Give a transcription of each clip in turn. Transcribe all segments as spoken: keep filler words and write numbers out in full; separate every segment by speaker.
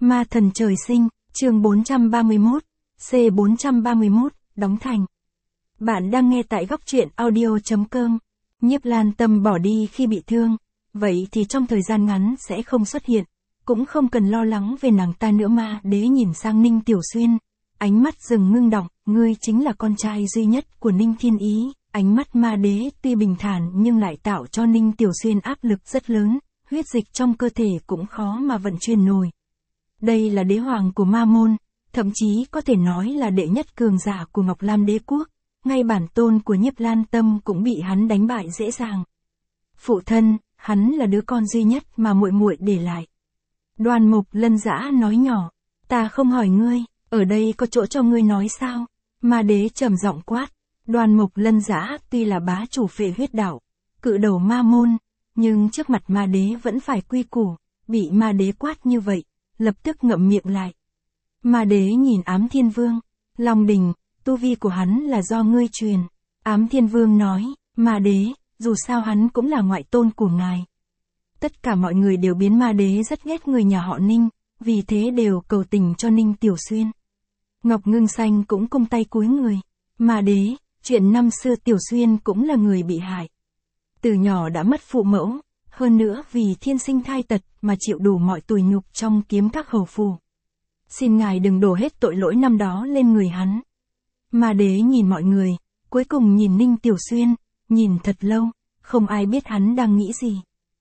Speaker 1: Ma thần trời sinh, chương bốn trăm ba mươi mốt, C bốn trăm ba mươi mốt, đóng thành. Bạn đang nghe tại góc truyện audio chấm com. Nhiếp Lan Tâm bỏ đi khi bị thương, vậy thì trong thời gian ngắn sẽ không xuất hiện, cũng không cần lo lắng về nàng ta nữa. Ma Đế nhìn sang Ninh Tiểu Xuyên, ánh mắt dừng ngưng đọng, ngươi chính là con trai duy nhất của Ninh Thiên Ý. Ánh mắt Ma Đế tuy bình thản nhưng lại tạo cho Ninh Tiểu Xuyên áp lực rất lớn, huyết dịch trong cơ thể cũng khó mà vận chuyển nổi. Đây là đế hoàng của Ma Môn, thậm chí có thể nói là đệ nhất cường giả của Ngọc Lam Đế Quốc, ngay bản tôn của Nhiếp Lan Tâm cũng bị hắn đánh bại dễ dàng. Phụ thân, hắn là đứa con duy nhất mà muội muội để lại. Đoan Mục Lân Dã nói nhỏ, ta không hỏi ngươi, ở đây có chỗ cho ngươi nói sao? Ma Đế trầm giọng quát. Đoan Mục Lân Dã tuy là bá chủ Phệ Huyết Đạo, cự đầu Ma Môn, nhưng trước mặt Ma Đế vẫn phải quy củ, bị Ma Đế quát như vậy, lập tức ngậm miệng lại. Ma Đế nhìn Ám Thiên Vương, Long Đình, tu vi của hắn là do ngươi truyền. Ám Thiên Vương nói, Ma Đế, dù sao hắn cũng là ngoại tôn của ngài. Tất cả mọi người đều biến Ma Đế rất ghét người nhà họ Ninh, vì thế đều cầu tình cho Ninh Tiểu Xuyên. Ngọc Ngưng Xanh cũng cung tay cúi người. Ma Đế, chuyện năm xưa Tiểu Xuyên cũng là người bị hại. Từ nhỏ đã mất phụ mẫu, hơn nữa vì thiên sinh thai tật mà chịu đủ mọi tủi nhục trong kiếm các hầu phủ. Xin ngài đừng đổ hết tội lỗi năm đó lên người hắn. Ma Đế nhìn mọi người, cuối cùng nhìn Ninh Tiểu Xuyên, nhìn thật lâu, không ai biết hắn đang nghĩ gì.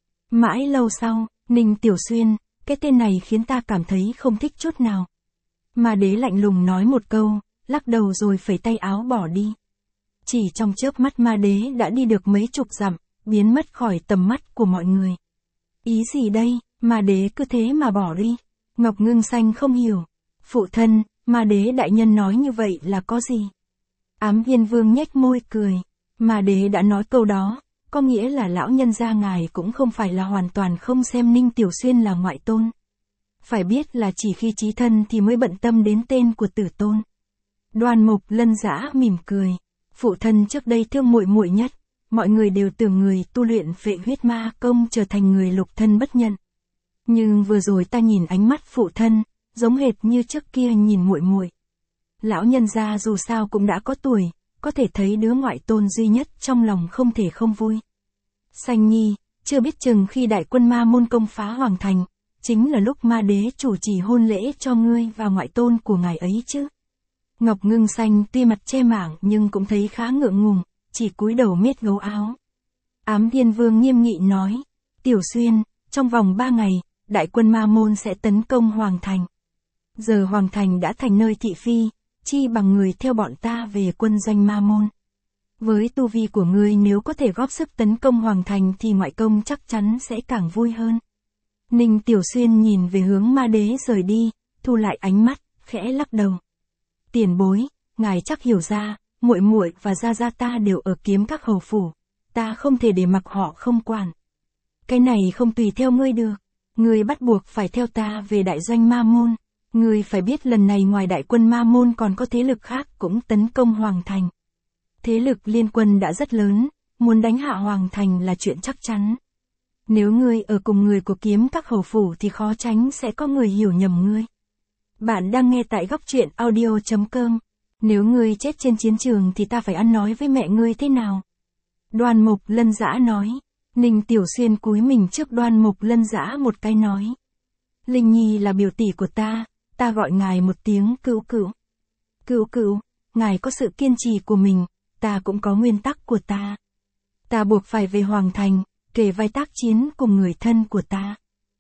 Speaker 1: Mãi lâu sau, Ninh Tiểu Xuyên, cái tên này khiến ta cảm thấy không thích chút nào. Ma Đế lạnh lùng nói một câu, lắc đầu rồi phẩy tay áo bỏ đi. Chỉ trong chớp mắt Ma Đế đã đi được mấy chục dặm, biến mất khỏi tầm mắt của mọi người. Ý gì đây, Ma Đế cứ thế mà bỏ đi? Ngọc Ngưng Xanh không hiểu. Phụ thân, Ma Đế đại nhân nói như vậy là có gì? Ám Thiên Vương nhếch môi cười. Ma Đế đã nói câu đó, có nghĩa là lão nhân gia ngài cũng không phải là hoàn toàn không xem Ninh Tiểu Xuyên là ngoại tôn. Phải biết là chỉ khi chí thân thì mới bận tâm đến tên của tử tôn. Đoan Mục Lân Dã mỉm cười. Phụ thân trước đây thương muội muội nhất, mọi người đều tưởng người tu luyện Phệ Huyết Ma Công trở thành người lục thân bất nhận. Nhưng vừa rồi ta nhìn ánh mắt phụ thân, giống hệt như trước kia nhìn muội muội. Lão nhân gia dù sao cũng đã có tuổi, có thể thấy đứa ngoại tôn duy nhất trong lòng không thể không vui. Xanh Nhi, chưa biết chừng khi đại quân Ma Môn công phá Hoàng Thành, chính là lúc Ma Đế chủ trì hôn lễ cho ngươi và ngoại tôn của ngài ấy chứ. Ngọc Ngưng Xanh tuy mặt che mảng nhưng cũng thấy khá ngượng ngùng, chỉ cúi đầu miết gấu áo. Ám Thiên Vương nghiêm nghị nói, Tiểu Xuyên, trong vòng ba ngày, đại quân Ma Môn sẽ tấn công Hoàng Thành. Giờ Hoàng Thành đã thành nơi thị phi, chi bằng người theo bọn ta về quân doanh Ma Môn. Với tu vi của ngươi nếu có thể góp sức tấn công Hoàng Thành thì ngoại công chắc chắn sẽ càng vui hơn. Ninh Tiểu Xuyên nhìn về hướng Ma Đế rời đi, thu lại ánh mắt, khẽ lắc đầu. Tiền bối, ngài chắc hiểu ra, muội muội và gia gia ta đều ở kiếm các hầu phủ, ta không thể để mặc họ không quản. Cái này không tùy theo ngươi được, ngươi bắt buộc phải theo ta về đại doanh Ma Môn. Ngươi phải biết lần này ngoài đại quân Ma Môn còn có thế lực khác cũng tấn công Hoàng Thành. Thế lực liên quân đã rất lớn, muốn đánh hạ Hoàng Thành là chuyện chắc chắn. Nếu ngươi ở cùng người của kiếm các hầu phủ thì khó tránh sẽ có người hiểu nhầm ngươi. Bạn đang nghe tại góc truyện audio chấm com. Nếu ngươi chết trên chiến trường thì ta phải ăn nói với mẹ ngươi thế nào? Đoan Mục Lân Dã nói. Ninh Tiểu Xuyên cúi mình trước Đoan Mục Lân Dã một cái nói. Linh Nhi là biểu tỷ của ta, ta gọi ngài một tiếng cữu cữu. Cữu cữu, ngài có sự kiên trì của mình, ta cũng có nguyên tắc của ta. Ta buộc phải về Hoàng Thành, kề vai tác chiến cùng người thân của ta.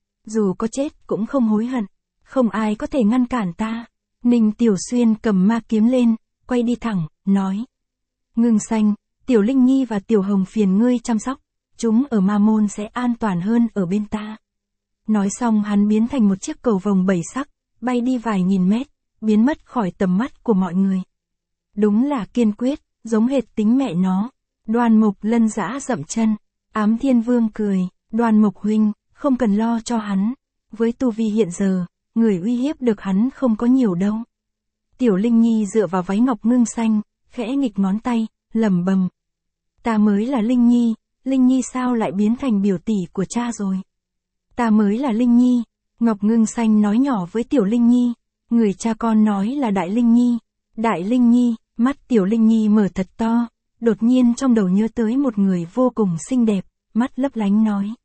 Speaker 1: Dù có chết cũng không hối hận. Không ai có thể ngăn cản ta. Ninh Tiểu Xuyên cầm ma kiếm lên, quay đi thẳng, nói. Ngưng Xanh, Tiểu Linh Nhi và Tiểu Hồng phiền ngươi chăm sóc, chúng ở Ma Môn sẽ an toàn hơn ở bên ta. Nói xong hắn biến thành một chiếc cầu vồng bảy sắc, bay đi vài nghìn mét, biến mất khỏi tầm mắt của mọi người. Đúng là kiên quyết, giống hệt tính mẹ nó. Đoan Mục Lân Dã dậm chân. Ám Thiên Vương cười, Đoan Mục huynh, không cần lo cho hắn. Với tu vi hiện giờ, người uy hiếp được hắn không có nhiều đâu. Tiểu Linh Nhi dựa vào váy Ngọc Ngưng Xanh, khẽ nghịch ngón tay, lẩm bẩm. Ta mới là Linh Nhi, Linh Nhi sao lại biến thành biểu tỷ của cha rồi? Ta mới là Linh Nhi, Ngọc Ngưng Xanh nói nhỏ với Tiểu Linh Nhi, người cha con nói là Đại Linh Nhi. Đại Linh Nhi, mắt Tiểu Linh Nhi mở thật to, đột nhiên trong đầu nhớ tới một người vô cùng xinh đẹp, mắt lấp lánh nói.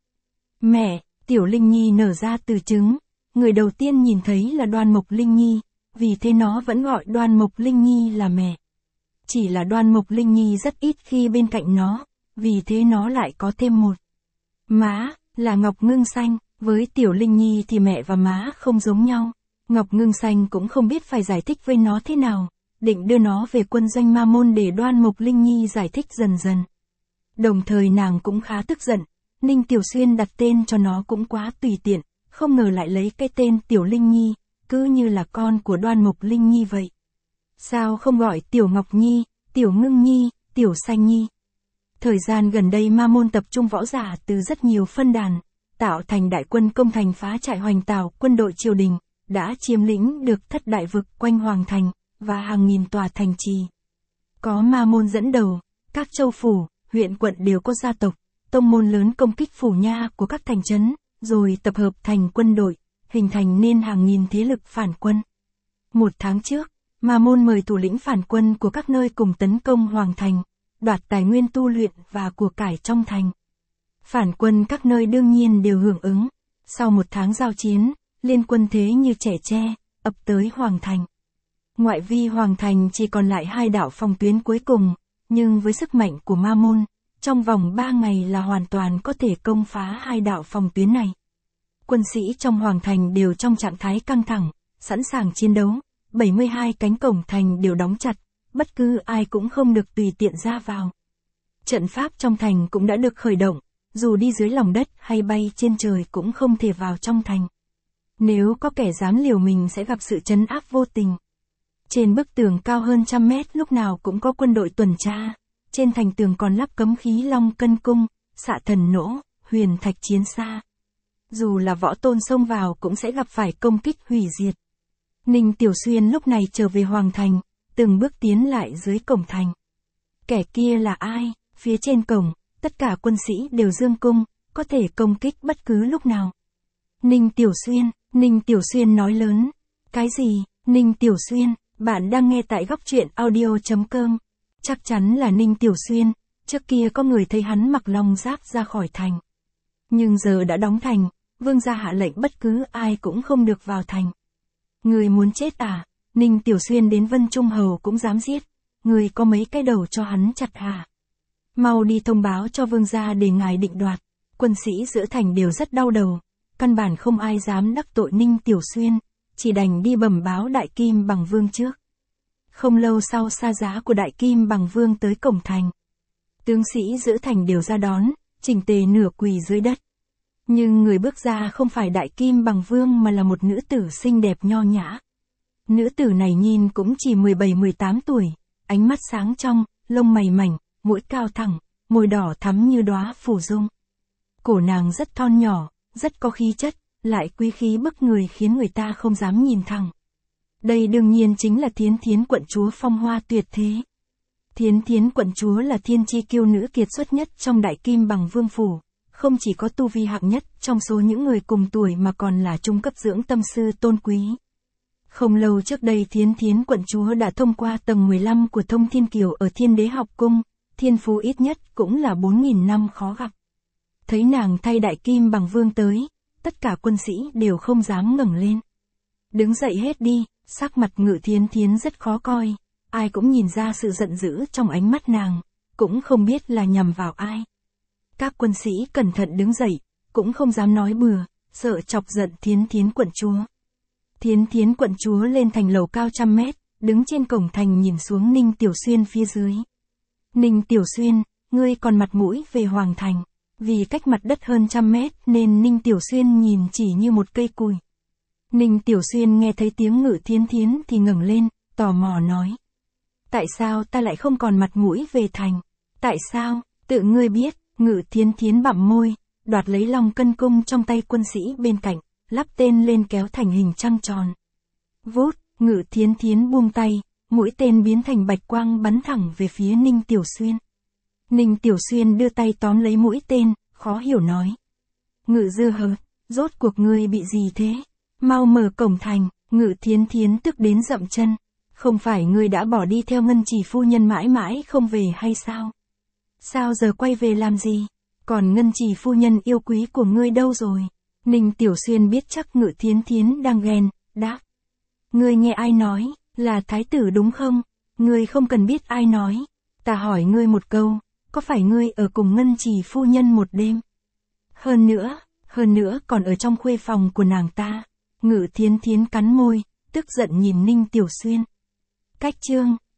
Speaker 1: Mẹ, Tiểu Linh Nhi nở ra từ trứng, người đầu tiên nhìn thấy là Đoan Mộc Linh Nhi, vì thế nó vẫn gọi Đoan Mộc Linh Nhi là mẹ. Chỉ là Đoan Mộc Linh Nhi rất ít khi bên cạnh nó, vì thế nó lại có thêm một má, là Ngọc Ngưng Xanh. Với Tiểu Linh Nhi thì mẹ và má không giống nhau. Ngọc Ngưng Xanh cũng không biết phải giải thích với nó thế nào, định đưa nó về quân doanh Ma Môn để Đoan Mộc Linh Nhi giải thích dần dần. Đồng thời nàng cũng khá tức giận, Ninh Tiểu Xuyên đặt tên cho nó cũng quá tùy tiện, không ngờ lại lấy cái tên Tiểu Linh Nhi, cứ như là con của Đoan Mộc Linh Nhi vậy. Sao không gọi Tiểu Ngọc Nhi, Tiểu Ngưng Nhi, Tiểu Xanh Nhi? Thời gian gần đây Ma Môn tập trung võ giả từ rất nhiều phân đàn, tạo thành đại quân công thành phá trại Hoành Tào, quân đội triều đình, đã chiếm lĩnh được thất đại vực quanh Hoàng Thành, và hàng nghìn tòa thành trì. Có Ma Môn dẫn đầu, các châu phủ, huyện quận đều có gia tộc, tông môn lớn công kích phủ nha của các thành trấn, rồi tập hợp thành quân đội, hình thành nên hàng nghìn thế lực phản quân. Một tháng trước, Ma Môn mời thủ lĩnh phản quân của các nơi cùng tấn công Hoàng Thành, đoạt tài nguyên tu luyện và của cải trong thành. Phản quân các nơi đương nhiên đều hưởng ứng. Sau một tháng giao chiến, liên quân thế như trẻ tre, ập tới Hoàng Thành. Ngoại vi Hoàng Thành chỉ còn lại hai đạo phòng tuyến cuối cùng, nhưng với sức mạnh của Ma Môn, trong vòng ba ngày là hoàn toàn có thể công phá hai đạo phòng tuyến này. Quân sĩ trong Hoàng Thành đều trong trạng thái căng thẳng, sẵn sàng chiến đấu, bảy mươi hai cánh cổng thành đều đóng chặt, bất cứ ai cũng không được tùy tiện ra vào. Trận pháp trong thành cũng đã được khởi động, dù đi dưới lòng đất hay bay trên trời cũng không thể vào trong thành. Nếu có kẻ dám liều mình sẽ gặp sự trấn áp vô tình. Trên bức tường cao hơn trăm mét lúc nào cũng có quân đội tuần tra, trên thành tường còn lắp cấm khí Long Cân Cung, Xạ Thần Nỗ, Huyền Thạch Chiến Xa. Dù là võ tôn xông vào cũng sẽ gặp phải công kích hủy diệt. Ninh Tiểu Xuyên lúc này trở về Hoàng Thành, từng bước tiến lại dưới cổng thành. Kẻ kia là ai? Phía trên cổng, tất cả quân sĩ đều dương cung, có thể công kích bất cứ lúc nào. Ninh Tiểu Xuyên, Ninh Tiểu Xuyên nói lớn. Cái gì? Ninh Tiểu Xuyên, bạn đang nghe tại góc truyện audio.com. Chắc chắn là Ninh Tiểu Xuyên, trước kia có người thấy hắn mặc long giáp ra khỏi thành. Nhưng giờ đã đóng thành, vương gia hạ lệnh bất cứ ai cũng không được vào thành. Người muốn chết à? Ninh Tiểu Xuyên đến Vân Trung Hầu cũng dám giết. Người có mấy cái đầu cho hắn chặt hả? Mau đi thông báo cho vương gia để ngài định đoạt. Quân sĩ giữa thành đều rất đau đầu, căn bản không ai dám đắc tội Ninh Tiểu Xuyên, chỉ đành đi bẩm báo Đại Kim Bằng Vương trước. Không lâu sau xa giá của Đại Kim Bằng Vương tới cổng thành. Tướng sĩ giữa thành đều ra đón, chỉnh tề nửa quỳ dưới đất. Nhưng người bước ra không phải Đại Kim Bằng Vương mà là một nữ tử xinh đẹp nho nhã. Nữ tử này nhìn cũng chỉ mười bảy mười tám tuổi, ánh mắt sáng trong, lông mày mảnh, mũi cao thẳng, môi đỏ thắm như đóa phủ dung. Cổ nàng rất thon nhỏ, rất có khí chất, lại quý khí bức người khiến người ta không dám nhìn thẳng. Đây đương nhiên chính là Thiến Thiến quận chúa phong hoa tuyệt thế. Thiến Thiến quận chúa là thiên chi kiêu nữ kiệt xuất nhất trong Đại Kim Bằng Vương phủ, không chỉ có tu vi hạng nhất trong số những người cùng tuổi mà còn là trung cấp dưỡng tâm sư tôn quý. Không lâu trước đây Thiến Thiến quận chúa đã thông qua tầng mười lăm của Thông Thiên Kiều ở Thiên Đế học cung, thiên phú ít nhất cũng là bốn nghìn năm khó gặp. Thấy nàng thay Đại Kim Bằng Vương tới, tất cả quân sĩ đều không dám ngẩng lên. Đứng dậy hết đi, sắc mặt Ngự Thiến Thiến rất khó coi, ai cũng nhìn ra sự giận dữ trong ánh mắt nàng, cũng không biết là nhằm vào ai. Các quân sĩ cẩn thận đứng dậy, cũng không dám nói bừa, sợ chọc giận Thiến Thiến quận chúa. Thiến Thiến quận chúa lên thành lầu cao trăm mét, đứng trên cổng thành nhìn xuống Ninh Tiểu Xuyên phía dưới. Ninh Tiểu Xuyên, ngươi còn mặt mũi về Hoàng Thành. Vì cách mặt đất hơn trăm mét nên Ninh Tiểu Xuyên nhìn chỉ như một cây cùi. Ninh Tiểu Xuyên nghe thấy tiếng Ngự Thiến Thiến thì ngẩng lên, tò mò nói. Tại sao ta lại không còn mặt mũi về thành? Tại sao? Tự ngươi biết. Ngự Thiến Thiến bặm môi, đoạt lấy Long Cân Cung trong tay quân sĩ bên cạnh, lắp tên lên kéo thành hình trăng tròn. Vút, Ngự Thiến Thiến buông tay, mũi tên biến thành bạch quang bắn thẳng về phía Ninh Tiểu Xuyên. Ninh Tiểu Xuyên đưa tay tóm lấy mũi tên, khó hiểu nói. Ngự dư hờ, Rốt cuộc ngươi bị gì thế? Mau mở cổng thành, Ngự Thiến Thiến tức đến dậm chân. Không phải ngươi đã bỏ đi theo Ngân Chỉ phu nhân mãi mãi không về hay sao? Sao giờ quay về làm gì? Còn Ngân Chỉ phu nhân yêu quý của ngươi đâu rồi? Ninh Tiểu Xuyên biết chắc Ngự Thiến Thiến đang ghen, đáp. Ngươi nghe ai nói, là thái tử đúng không? Ngươi không cần biết ai nói. Ta hỏi ngươi một câu, có phải ngươi ở cùng Ngân Chỉ phu nhân một đêm? Hơn nữa, hơn nữa còn ở trong khuê phòng của nàng ta. Ngự Thiến Thiến cắn môi, tức giận nhìn Ninh Tiểu Xuyên. Cách chương